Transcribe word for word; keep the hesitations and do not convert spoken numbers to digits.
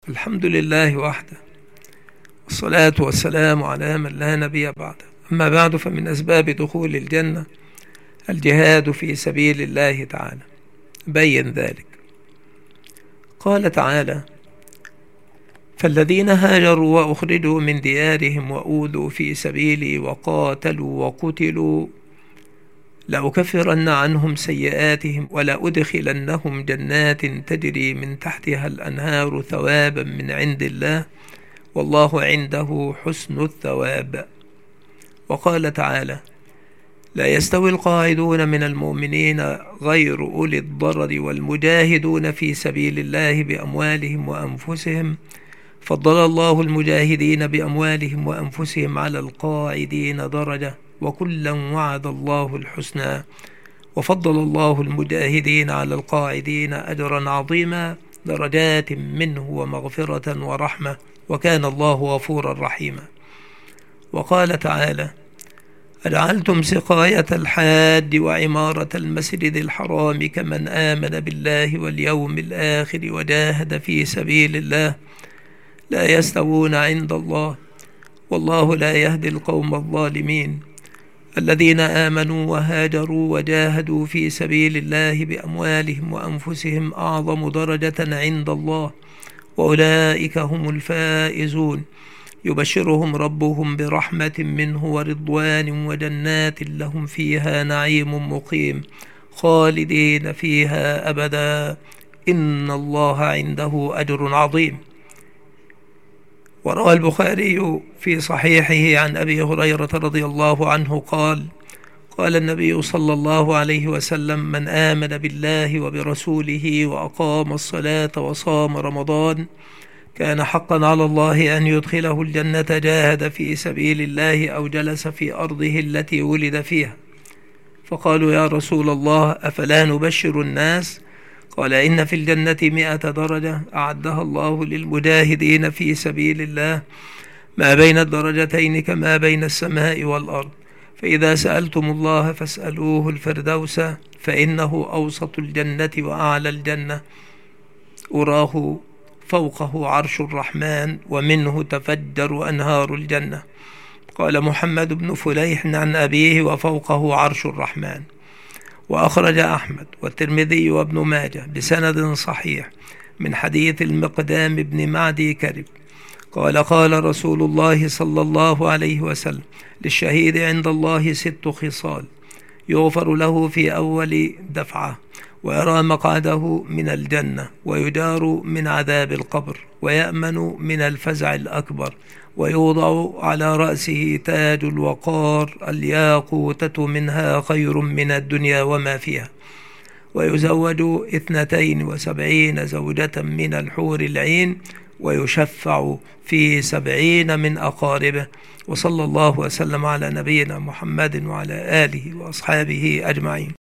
الحمد لله وحده، والصلاة والسلام على من لا نبي بعده. أما بعد، فمن أسباب دخول الجنة الجهاد في سبيل الله تعالى. بين ذلك. قال تعالى: فالذين هاجروا وأخرجوا من ديارهم وأوذوا في سبيلي وقاتلوا وقتلوا لأكفرن عنهم سيئاتهم ولأدخلنهم جنات تجري من تحتها الأنهار ثوابا من عند الله والله عنده حسن الثواب. وقال تعالى: لا يستوي القاعدون من المؤمنين غير أولي الضرر والمجاهدون في سبيل الله بأموالهم وأنفسهم فضل الله المجاهدين بأموالهم وأنفسهم على القاعدين درجة وكلا وعد الله الحسنى وفضل الله المجاهدين على القاعدين أجرا عظيما درجات منه ومغفرة ورحمة وكان الله غفورا رحيما. وقال تعالى: أجعلتم سقاية الحاج وعمارة المسجد الحرام كمن آمن بالله واليوم الآخر وجاهد في سبيل الله لا يستوون عند الله والله لا يهدي القوم الظالمين. الذين آمنوا وهاجروا وجاهدوا في سبيل الله بأموالهم وأنفسهم أعظم درجة عند الله وأولئك هم الفائزون. يبشرهم ربهم برحمة منه ورضوان وجنات لهم فيها نعيم مقيم خالدين فيها أبدا إن الله عنده أجر عظيم. وروى البخاري في صحيحه عن أبي هريرة رضي الله عنه قال: قال النبي صلى الله عليه وسلم: من آمن بالله وبرسوله وأقام الصلاة وصام رمضان كان حقا على الله أن يدخله الجنة جاهد في سبيل الله أو جلس في أرضه التي ولد فيها. فقالوا: يا رسول الله، أفلا نبشر الناس؟ قال: إن في الجنة مئة درجة أعدها الله للمجاهدين في سبيل الله ما بين الدرجتين كما بين السماء والأرض، فإذا سألتم الله فاسألوه الفردوس فإنه أوسط الجنة وأعلى الجنة أراه فوقه عرش الرحمن ومنه تفجر أنهار الجنة. قال محمد بن فليح عن أبيه: وفوقه عرش الرحمن. وأخرج أحمد والترمذي وابن ماجه بسند صحيح من حديث المقدام بن معدي كرب قال: قال رسول الله صلى الله عليه وسلم: للشهيد عند الله ست خصال: يغفر له في أول دفعة، ويرى مقعده من الجنة، ويجار من عذاب القبر، ويأمن من الفزع الأكبر، ويوضع على رأسه تاج الوقار الياقوتة منها خير من الدنيا وما فيها، ويزوج اثنتين وسبعين زوجة من الحور العين، ويشفع في سبعين من أقاربه. وصلى الله وسلم على نبينا محمد وعلى آله وأصحابه أجمعين.